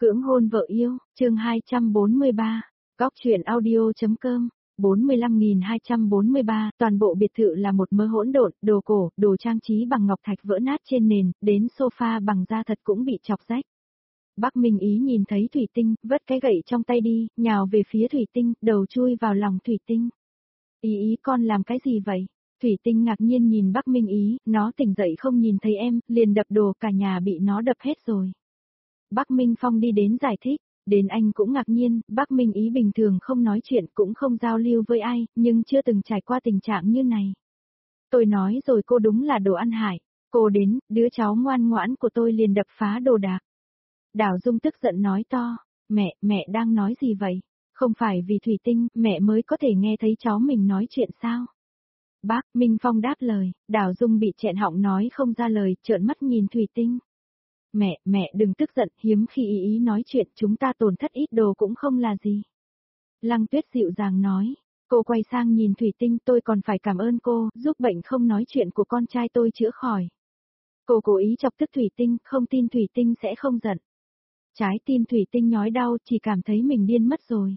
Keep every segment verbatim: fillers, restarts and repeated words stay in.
Cưỡng hôn vợ yêu, chương hai trăm bốn mươi ba, Góc truyện audio.com, bốn mươi lăm nghìn hai trăm bốn mươi ba, toàn bộ biệt thự là một mớ hỗn độn, đồ cổ, đồ trang trí bằng ngọc thạch vỡ nát trên nền, đến sofa bằng da thật cũng bị chọc rách. Bác Minh Ý nhìn thấy Thủy Tinh, vất cái gậy trong tay đi, nhào về phía Thủy Tinh, đầu chui vào lòng Thủy Tinh. Ý ý con làm cái gì vậy? Thủy Tinh ngạc nhiên nhìn Bác Minh Ý, nó tỉnh dậy không nhìn thấy em, liền đập đồ, cả nhà bị nó đập hết rồi. Bác Minh Phong đi đến giải thích, đến anh cũng ngạc nhiên, Bác Minh Ý bình thường không nói chuyện cũng không giao lưu với ai, nhưng chưa từng trải qua tình trạng như này. Tôi nói rồi, cô đúng là đồ ăn hại, cô đến, đứa cháu ngoan ngoãn của tôi liền đập phá đồ đạc. Đào Dung tức giận nói to, mẹ, mẹ đang nói gì vậy? Không phải vì Thủy Tinh, mẹ mới có thể nghe thấy cháu mình nói chuyện sao? Bác Minh Phong đáp lời, Đào Dung bị chẹn họng nói không ra lời, trợn mắt nhìn Thủy Tinh. Mẹ, mẹ đừng tức giận, hiếm khi ý ý nói chuyện, chúng ta tổn thất ít đồ cũng không là gì. Lăng Tuyết dịu dàng nói, cô quay sang nhìn Thủy Tinh, tôi còn phải cảm ơn cô, giúp bệnh không nói chuyện của con trai tôi chữa khỏi. Cô cố ý chọc tức Thủy Tinh, không tin Thủy Tinh sẽ không giận. Trái tim Thủy Tinh nhói đau, chỉ cảm thấy mình điên mất rồi.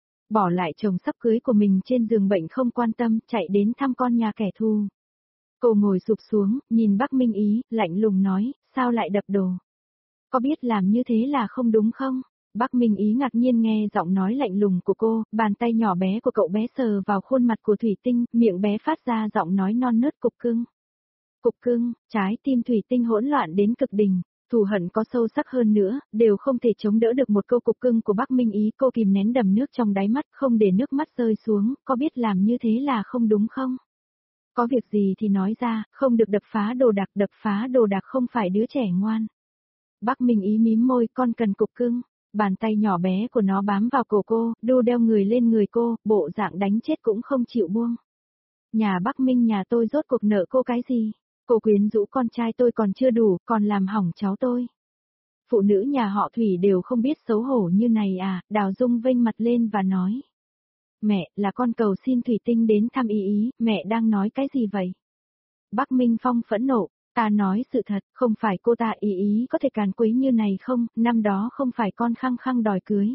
Bỏ lại chồng sắp cưới của mình trên giường bệnh không quan tâm, chạy đến thăm con nhà kẻ thù. Cô ngồi sụp xuống, nhìn Bác Minh Ý, lạnh lùng nói, sao lại đập đồ? Có biết làm như thế là không đúng không? Bác Minh Ý ngạc nhiên nghe giọng nói lạnh lùng của cô, bàn tay nhỏ bé của cậu bé sờ vào khuôn mặt của Thủy Tinh, miệng bé phát ra giọng nói non nớt cục cưng. Cục cưng, trái tim Thủy Tinh hỗn loạn đến cực đỉnh, thù hận có sâu sắc hơn nữa, đều không thể chống đỡ được một câu cục cưng của Bác Minh Ý. Cô kìm nén đầm nước trong đáy mắt, không để nước mắt rơi xuống, có biết làm như thế là không đúng không? Có việc gì thì nói ra, không được đập phá đồ đạc, đập phá đồ đạc không phải đứa trẻ ngoan. Bác Minh Ý mím môi, con cần cục cưng. Bàn tay nhỏ bé của nó bám vào cổ cô, đu đeo người lên người cô, bộ dạng đánh chết cũng không chịu buông. Nhà Bác Minh nhà tôi rốt cuộc nợ cô cái gì? Cô quyến rũ con trai tôi còn chưa đủ, còn làm hỏng cháu tôi. Phụ nữ nhà họ Thủy đều không biết xấu hổ như này à? Đào Dung vênh mặt lên và nói. Mẹ, là con cầu xin Thủy Tinh đến thăm ý ý, mẹ đang nói cái gì vậy? Bác Minh Phong phẫn nộ, ta nói sự thật, không phải cô ta ý ý có thể càn quấy như này không, năm đó không phải con khăng khăng đòi cưới.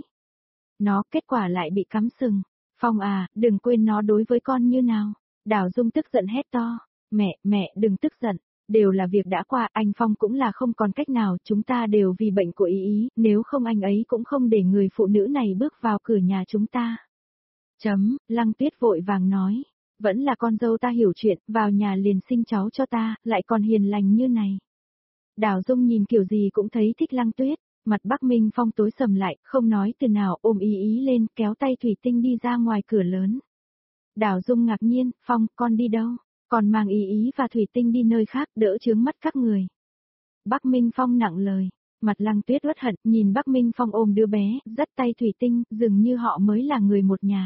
Nó kết quả lại bị cắm sừng. Phong à, đừng quên nó đối với con như nào. Đào Dung tức giận hét to, mẹ, mẹ đừng tức giận, đều là việc đã qua, anh Phong cũng là không còn cách nào, chúng ta đều vì bệnh của ý ý, nếu không anh ấy cũng không để người phụ nữ này bước vào cửa nhà chúng ta. Chấm, Lăng Tuyết vội vàng nói, vẫn là con dâu ta hiểu chuyện, vào nhà liền sinh cháu cho ta, lại còn hiền lành như này. Đào Dung nhìn kiểu gì cũng thấy thích Lăng Tuyết, mặt Bác Minh Phong tối sầm lại, không nói từ nào, ôm ý ý lên, kéo tay Thủy Tinh đi ra ngoài cửa lớn. Đào Dung ngạc nhiên, Phong, con đi đâu? Còn mang ý ý và Thủy Tinh đi nơi khác, đỡ chướng mắt các người. Bác Minh Phong nặng lời, mặt Lăng Tuyết uất hận, nhìn Bác Minh Phong ôm đứa bé, dắt tay Thủy Tinh, dường như họ mới là người một nhà.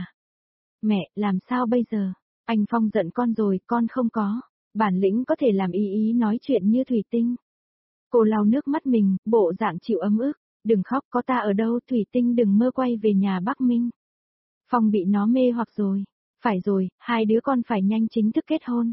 Mẹ, làm sao bây giờ? Anh Phong giận con rồi, con không có. Bản lĩnh có thể làm ý ý nói chuyện như Thủy Tinh. Cô lau nước mắt mình, bộ dạng chịu ấm ức. Đừng khóc, có ta ở đâu, Thủy Tinh đừng mơ quay về nhà Bắc Minh. Phong bị nó mê hoặc rồi. Phải rồi, hai đứa con phải nhanh chính thức kết hôn.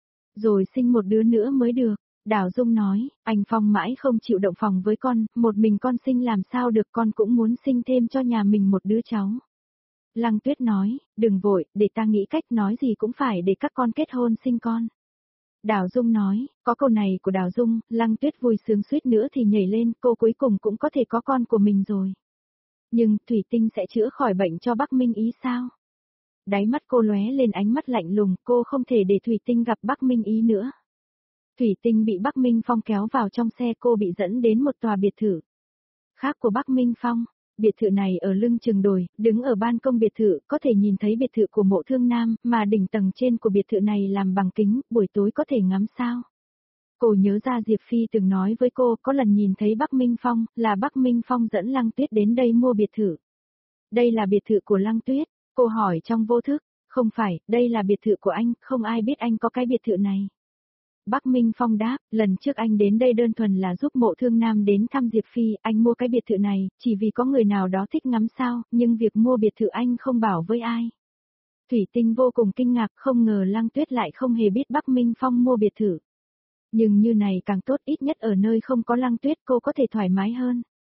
Rồi sinh một đứa nữa mới được. Đào Dung nói, anh Phong mãi không chịu động phòng với con, một mình con sinh làm sao được, con cũng muốn sinh thêm cho nhà mình một đứa cháu. Lăng Tuyết nói, đừng vội, để ta nghĩ cách, nói gì cũng phải để các con kết hôn sinh con. Đào Dung nói, có câu này của Đào Dung, Lăng Tuyết vui sướng suýt nữa thì nhảy lên, cô cuối cùng cũng có thể có con của mình rồi. Nhưng, Thủy Tinh sẽ chữa khỏi bệnh cho Bác Minh Ý sao? Đáy mắt cô lóe lên ánh mắt lạnh lùng, cô không thể để Thủy Tinh gặp Bác Minh Ý nữa. Thủy Tinh bị Bác Minh Phong kéo vào trong xe, cô bị dẫn đến một tòa biệt thự. Khác của Bác Minh Phong. Biệt thự này ở lưng chừng đồi, đứng ở ban công biệt thự, có thể nhìn thấy biệt thự của Mộ Thương Nam, mà đỉnh tầng trên của biệt thự này làm bằng kính, buổi tối có thể ngắm sao. Cô nhớ ra Diệp Phi từng nói với cô, có lần nhìn thấy Bác Minh Phong, là Bác Minh Phong dẫn Lăng Tuyết đến đây mua biệt thự. Đây là biệt thự của Lăng Tuyết, cô hỏi trong vô thức, không phải, đây là biệt thự của anh, không ai biết anh có cái biệt thự này. Bác Minh Phong đáp, lần trước anh đến đây đơn thuần là giúp Mộ Thương Nam đến thăm Diệp Phi, anh mua cái biệt thự này, chỉ vì có người nào đó thích ngắm sao, nhưng việc mua biệt thự anh không bảo với ai. Thủy Tinh vô cùng kinh ngạc, không ngờ Lăng Tuyết lại không hề biết Bác Minh Phong mua biệt thự. Nhưng như này càng tốt, ít nhất ở nơi không có Lăng Tuyết cô có thể thoải mái hơn.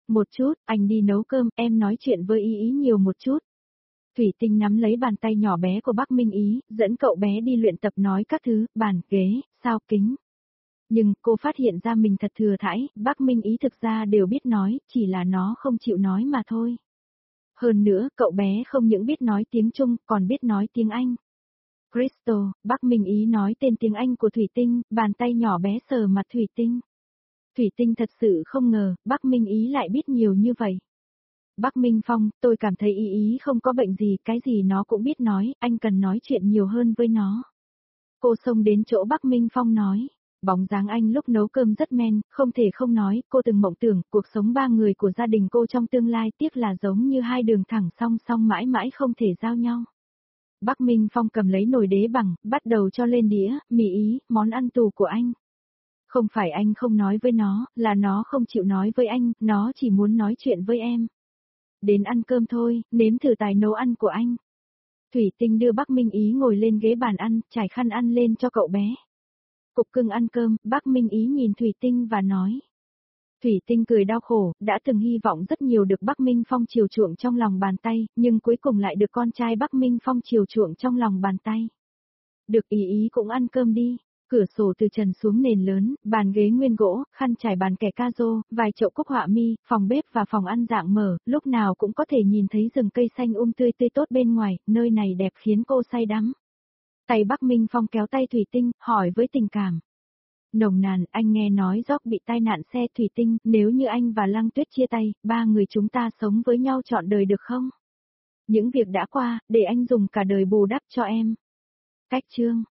Một chút, anh đi nấu cơm, em nói chuyện với Ý Ý nhiều một chút. Thủy Tinh nắm lấy bàn tay nhỏ bé của Bắc Minh Ý, dẫn cậu bé đi luyện tập nói các thứ, bàn, ghế, sao kính. Nhưng cô phát hiện ra mình thật thừa thãi, Bắc Minh Ý thực ra đều biết nói, chỉ là nó không chịu nói mà thôi. Hơn nữa, cậu bé không những biết nói tiếng Trung, còn biết nói tiếng Anh. Crystal, Bắc Minh Ý nói tên tiếng Anh của Thủy Tinh, bàn tay nhỏ bé sờ mặt Thủy Tinh. Thủy Tinh thật sự không ngờ, Bắc Minh Ý lại biết nhiều như vậy. Bắc Minh Phong, tôi cảm thấy Ý Ý không có bệnh gì, cái gì nó cũng biết nói, anh cần nói chuyện nhiều hơn với nó. Cô xông đến chỗ Bắc Minh Phong nói. Bóng dáng anh lúc nấu cơm rất men, không thể không nói, cô từng mộng tưởng, cuộc sống ba người của gia đình cô trong tương lai tiếc là giống như hai đường thẳng song song mãi mãi không thể giao nhau. Bắc Minh Phong cầm lấy nồi đế bằng, bắt đầu cho lên đĩa, mì Ý, món ăn tù của anh. Không phải anh không nói với nó, là nó không chịu nói với anh, nó chỉ muốn nói chuyện với em. Đến ăn cơm thôi, nếm thử tài nấu ăn của anh. Thủy Tinh đưa Bắc Minh Ý ngồi lên ghế bàn ăn, trải khăn ăn lên cho cậu bé. Cục cưng ăn cơm, Bắc Minh Ý nhìn Thủy Tinh và nói. Thủy Tinh cười đau khổ, đã từng hy vọng rất nhiều được Bắc Minh Phong chiều chuộng trong lòng bàn tay, nhưng cuối cùng lại được con trai Bắc Minh Phong chiều chuộng trong lòng bàn tay. Được Ý Ý cũng ăn cơm đi. Cửa sổ từ trần xuống nền lớn, bàn ghế nguyên gỗ, khăn trải bàn kẻ ca rô, vài chậu cúc họa mi, phòng bếp và phòng ăn dạng mở, lúc nào cũng có thể nhìn thấy rừng cây xanh um tươi tươi tốt bên ngoài, nơi này đẹp khiến cô say đắm. Tay Bắc Minh Phong kéo tay Thủy Tinh, hỏi với tình cảm. Nồng nàn, anh nghe nói Gióc bị tai nạn xe. Thủy Tinh, nếu như anh và Lăng Tuyết chia tay, ba người chúng ta sống với nhau trọn đời được không? Những việc đã qua, để anh dùng cả đời bù đắp cho em. Cách chương